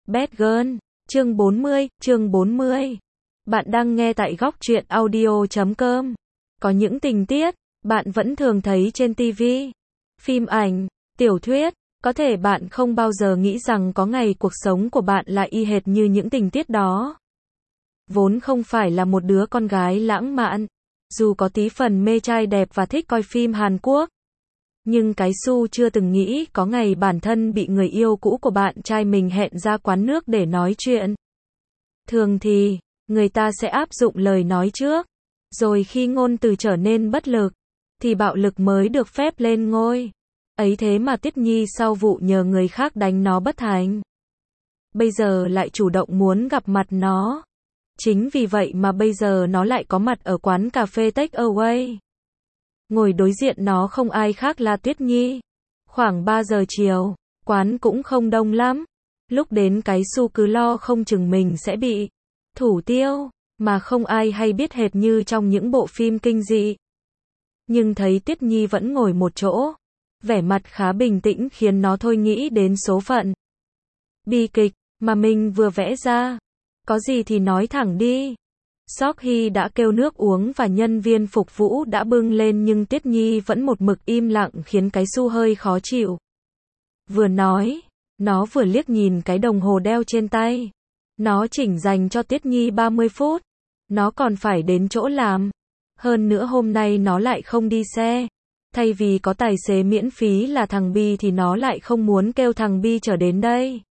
Bad Girl, chương 40. Bạn đang nghe tại góc truyện audio.com. Có những tình tiết bạn vẫn thường thấy trên TV, phim ảnh, tiểu thuyết, có thể bạn không bao giờ nghĩ rằng có ngày cuộc sống của bạn lại y hệt như những tình tiết đó. Vốn không phải là một đứa con gái lãng mạn, dù có tí phần mê trai đẹp và thích coi phim Hàn Quốc, nhưng cái Su chưa từng nghĩ có ngày bản thân bị người yêu cũ của bạn trai mình hẹn ra quán nước để nói chuyện. Thường thì, người ta sẽ áp dụng lời nói trước, rồi khi ngôn từ trở nên bất lực, thì bạo lực mới được phép lên ngôi. Ấy thế mà Tiết Nhi sau vụ nhờ người khác đánh nó bất thành, bây giờ lại chủ động muốn gặp mặt nó. Chính vì vậy mà bây giờ nó lại có mặt ở quán cà phê Take Away. Ngồi đối diện nó không ai khác là Tuyết Nhi. Khoảng 3 giờ chiều, quán cũng không đông lắm. Lúc đến cái Su cứ lo không chừng mình sẽ bị thủ tiêu, mà không ai hay biết hệt như trong những bộ phim kinh dị. Nhưng thấy Tuyết Nhi vẫn ngồi một chỗ, vẻ mặt khá bình tĩnh khiến nó thôi nghĩ đến số phận bi kịch mà mình vừa vẽ ra. Có gì thì nói thẳng đi. Sok-hee đã kêu nước uống và nhân viên phục vụ đã bưng lên, nhưng Tuyết Nhi vẫn một mực im lặng khiến cái Su hơi khó chịu. Vừa nói, nó vừa liếc nhìn cái đồng hồ đeo trên tay. Nó chỉnh dành cho Tuyết Nhi 30 phút. Nó còn phải đến chỗ làm. Hơn nữa hôm nay nó lại không đi xe. Thay vì có tài xế miễn phí là thằng Bi thì nó lại không muốn kêu thằng Bi chở đến đây.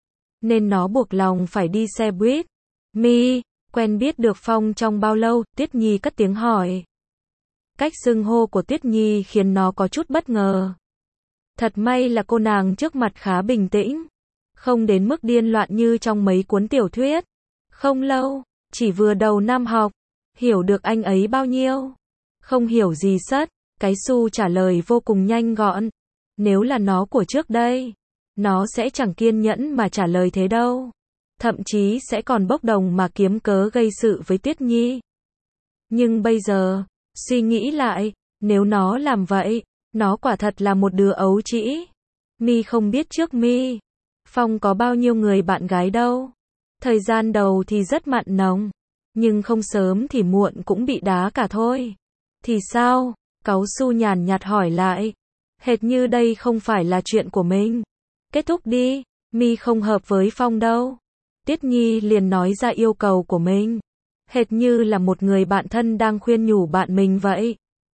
Nên nó buộc lòng phải đi xe buýt. Mi, quen biết được Phong trong bao lâu? Tuyết Nhi cất tiếng hỏi. Cách xưng hô của Tuyết Nhi khiến nó có chút bất ngờ. Thật may là cô nàng trước mặt khá bình tĩnh, không đến mức điên loạn như trong mấy cuốn tiểu thuyết. Không lâu, chỉ vừa đầu năm học. Hiểu được anh ấy bao nhiêu? Không hiểu gì sất. Cái Su trả lời vô cùng nhanh gọn. Nếu là nó của trước đây, nó sẽ chẳng kiên nhẫn mà trả lời thế đâu. Thậm chí sẽ còn bốc đồng mà kiếm cớ gây sự với Tuyết Nhi. Nhưng bây giờ, suy nghĩ lại, nếu nó làm vậy, nó quả thật là một đứa ấu trĩ. Mi không biết trước Mi, Phong có bao nhiêu người bạn gái đâu. Thời gian đầu thì rất mặn nồng, nhưng không sớm thì muộn cũng bị đá cả thôi. Thì sao? Cáu Su nhàn nhạt hỏi lại. Hệt như đây không phải là chuyện của mình. Kết thúc đi, Mi không hợp với Phong đâu. Tuyết Nhi liền nói ra yêu cầu của mình, hệt như là một người bạn thân đang khuyên nhủ bạn mình vậy.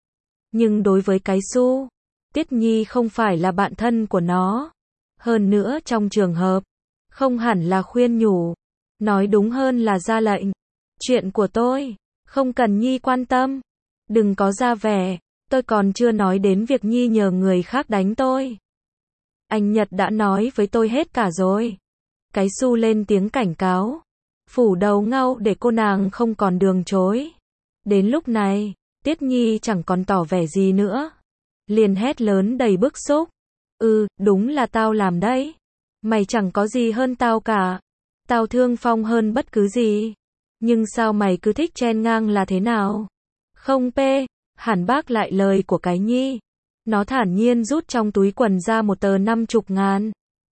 Nhưng đối với cái Su, Tuyết Nhi không phải là bạn thân của nó. Hơn nữa trong trường hợp, không hẳn là khuyên nhủ, nói đúng hơn là ra lệnh. Chuyện của tôi, không cần Nhi quan tâm. Đừng có ra vẻ, tôi còn chưa nói đến việc Nhi nhờ người khác đánh tôi. Anh Nhật đã nói với tôi hết cả rồi. Cái Su lên tiếng cảnh cáo, phủ đầu ngau để cô nàng không còn đường chối. Đến lúc này, Tuyết Nhi chẳng còn tỏ vẻ gì nữa, liền hét lớn đầy bức xúc. Đúng là tao làm đấy. Mày chẳng có gì hơn tao cả. Tao thương Phong hơn bất cứ gì. Nhưng sao mày cứ thích chen ngang là thế nào? Không hẳn bác lại lời của cái Nhi. Nó thản nhiên rút trong túi quần ra một tờ 50.000.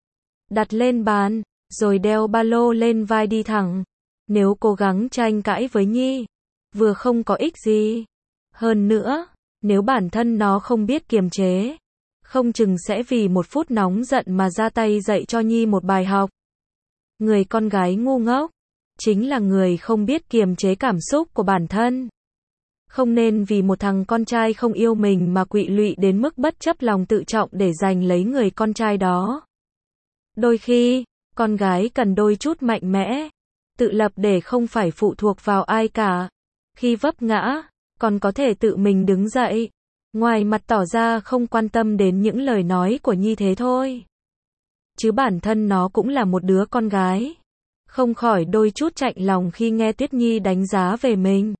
Đặt lên bàn, rồi đeo ba lô lên vai đi thẳng. Nếu cố gắng tranh cãi với Nhi, vừa không có ích gì. Hơn nữa, nếu bản thân nó không biết kiềm chế, không chừng sẽ vì một phút nóng giận mà ra tay dạy cho Nhi một bài học. Người con gái ngu ngốc, chính là người không biết kiềm chế cảm xúc của bản thân. Không nên vì một thằng con trai không yêu mình mà quỵ lụy đến mức bất chấp lòng tự trọng để giành lấy người con trai đó. Đôi khi, con gái cần đôi chút mạnh mẽ, tự lập để không phải phụ thuộc vào ai cả. Khi vấp ngã, còn có thể tự mình đứng dậy. Ngoài mặt tỏ ra không quan tâm đến những lời nói của Nhi thế thôi. Chứ bản thân nó cũng là một đứa con gái. Không khỏi đôi chút chạnh lòng khi nghe Tuyết Nhi đánh giá về mình.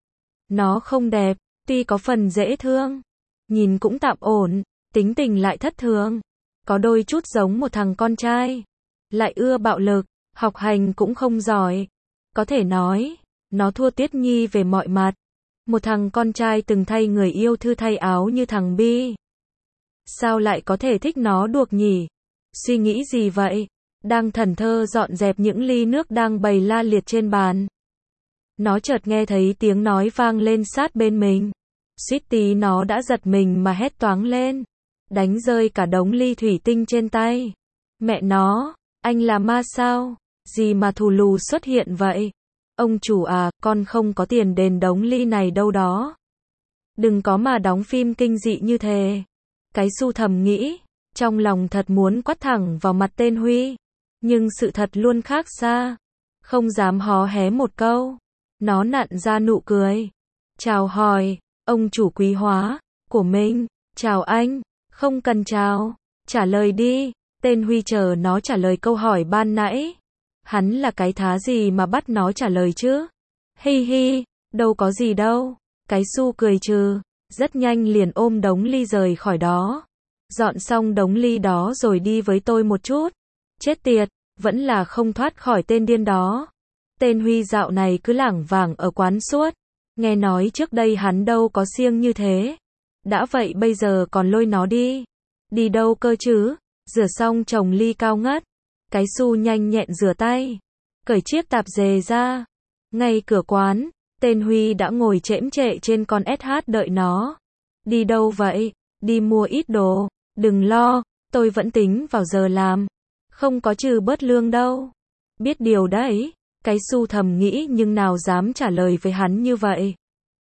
Nó không đẹp, tuy có phần dễ thương, nhìn cũng tạm ổn, tính tình lại thất thường. Có đôi chút giống một thằng con trai, lại ưa bạo lực, học hành cũng không giỏi. Có thể nói, nó thua Tuyết Nhi về mọi mặt. Một thằng con trai từng thay người yêu thư thay áo như thằng Bi. Sao lại có thể thích nó được nhỉ? Suy nghĩ gì vậy? đang thẫn thờ dọn dẹp những ly nước đang bày la liệt trên bàn. Nó chợt nghe thấy tiếng nói vang lên sát bên mình. Suýt tí nó đã giật mình mà hét toáng lên, đánh rơi cả đống ly thủy tinh trên tay. Mẹ nó, anh là ma sao? Gì mà thù lù xuất hiện vậy? Ông chủ à, con không có tiền đền đống ly này đâu đó. Đừng có mà đóng phim kinh dị như thế. Cái Su thầm nghĩ, trong lòng thật muốn quát thẳng vào mặt tên Huy. Nhưng sự thật luôn khác xa. Không dám hó hé một câu. Nó nặn ra nụ cười. Chào hỏi, ông chủ quý hóa của mình. Chào anh, không cần chào. Trả lời đi. Tên Huy chờ nó trả lời câu hỏi ban nãy. Hắn là cái thá gì mà bắt nó trả lời chứ? Hi hi, đâu có gì đâu. Cái Su cười trừ, rất nhanh liền ôm đống ly rời khỏi đó. Dọn xong đống ly đó rồi đi với tôi một chút. Chết tiệt, vẫn là không thoát khỏi tên điên đó. Tên Huy dạo này cứ lảng vảng ở quán suốt. Nghe nói trước đây hắn đâu có siêng như thế. Đã vậy bây giờ còn lôi nó đi. Đi đâu cơ chứ? Rửa xong chồng ly cao ngất. Cái Su nhanh nhẹn rửa tay, cởi chiếc tạp dề ra. Ngay cửa quán, tên Huy đã ngồi chễm chệ trên con SH đợi nó. Đi đâu vậy? Đi mua ít đồ. Đừng lo, tôi vẫn tính vào giờ làm. Không có trừ bớt lương đâu. Biết điều đấy. Cái Su thầm nghĩ nhưng nào dám trả lời với hắn như vậy.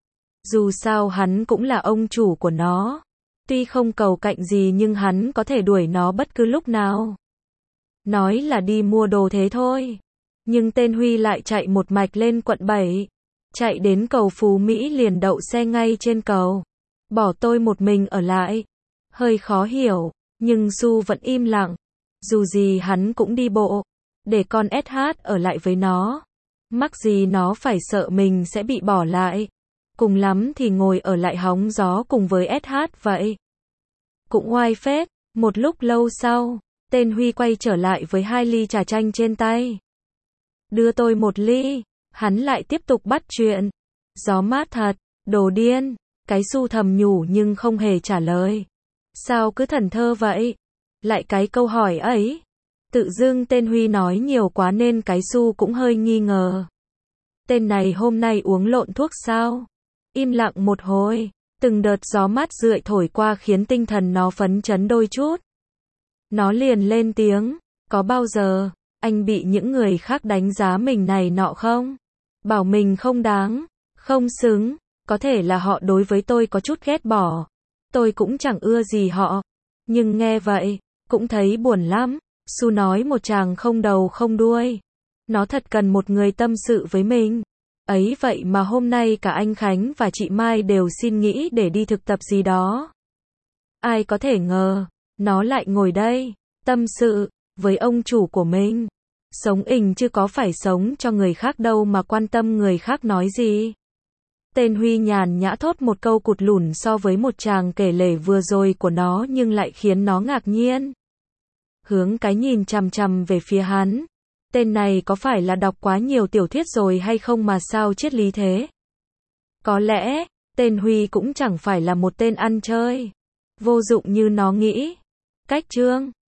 Dù sao hắn cũng là ông chủ của nó. Tuy không cầu cạnh gì nhưng hắn có thể đuổi nó bất cứ lúc nào. Nói là đi mua đồ thế thôi. Nhưng tên Huy lại chạy một mạch lên quận 7. Chạy đến cầu Phú Mỹ liền đậu xe ngay trên cầu. Bỏ tôi một mình ở lại. Hơi khó hiểu, nhưng Su vẫn im lặng. Dù gì hắn cũng đi bộ. Để con SH ở lại với nó. Mắc gì nó phải sợ mình sẽ bị bỏ lại. Cùng lắm thì ngồi ở lại hóng gió cùng với SH vậy. Cũng oai phết. Một lúc lâu sau, tên Huy quay trở lại với 2 ly trà chanh trên tay. Đưa tôi 1 ly. Hắn lại tiếp tục bắt chuyện. Gió mát thật, đồ điên. Cái Su thầm nhủ nhưng không hề trả lời. Sao cứ thẫn thờ vậy? Lại cái câu hỏi ấy. Tự dưng tên Huy nói nhiều quá nên cái Su cũng hơi nghi ngờ. Tên này hôm nay uống lộn thuốc sao? Im lặng một hồi. Từng đợt gió mát rượi thổi qua khiến tinh thần nó phấn chấn đôi chút. Nó liền lên tiếng. Có bao giờ anh bị những người khác đánh giá mình này nọ không? Bảo mình không đáng, không xứng. Có thể là họ đối với tôi có chút ghét bỏ. Tôi cũng chẳng ưa gì họ. Nhưng nghe vậy, cũng thấy buồn lắm. Su nói một chàng không đầu không đuôi. Nó thật cần một người tâm sự với mình. Ấy vậy mà hôm nay cả anh Khánh và chị Mai đều xin nghỉ để đi thực tập gì đó. Ai có thể ngờ, nó lại ngồi đây, tâm sự, với ông chủ của mình. Sống ình chứ có phải sống cho người khác đâu mà quan tâm người khác nói gì. Tên Huy nhàn nhã thốt một câu cụt lủn so với một chàng kể lể vừa rồi của nó nhưng lại khiến nó ngạc nhiên. Hướng cái nhìn chằm chằm về phía hắn. Tên này có phải là đọc quá nhiều tiểu thuyết rồi hay không mà sao triết lý thế? Có lẽ, tên Huy cũng chẳng phải là một tên ăn chơi vô dụng như nó nghĩ. Cách chương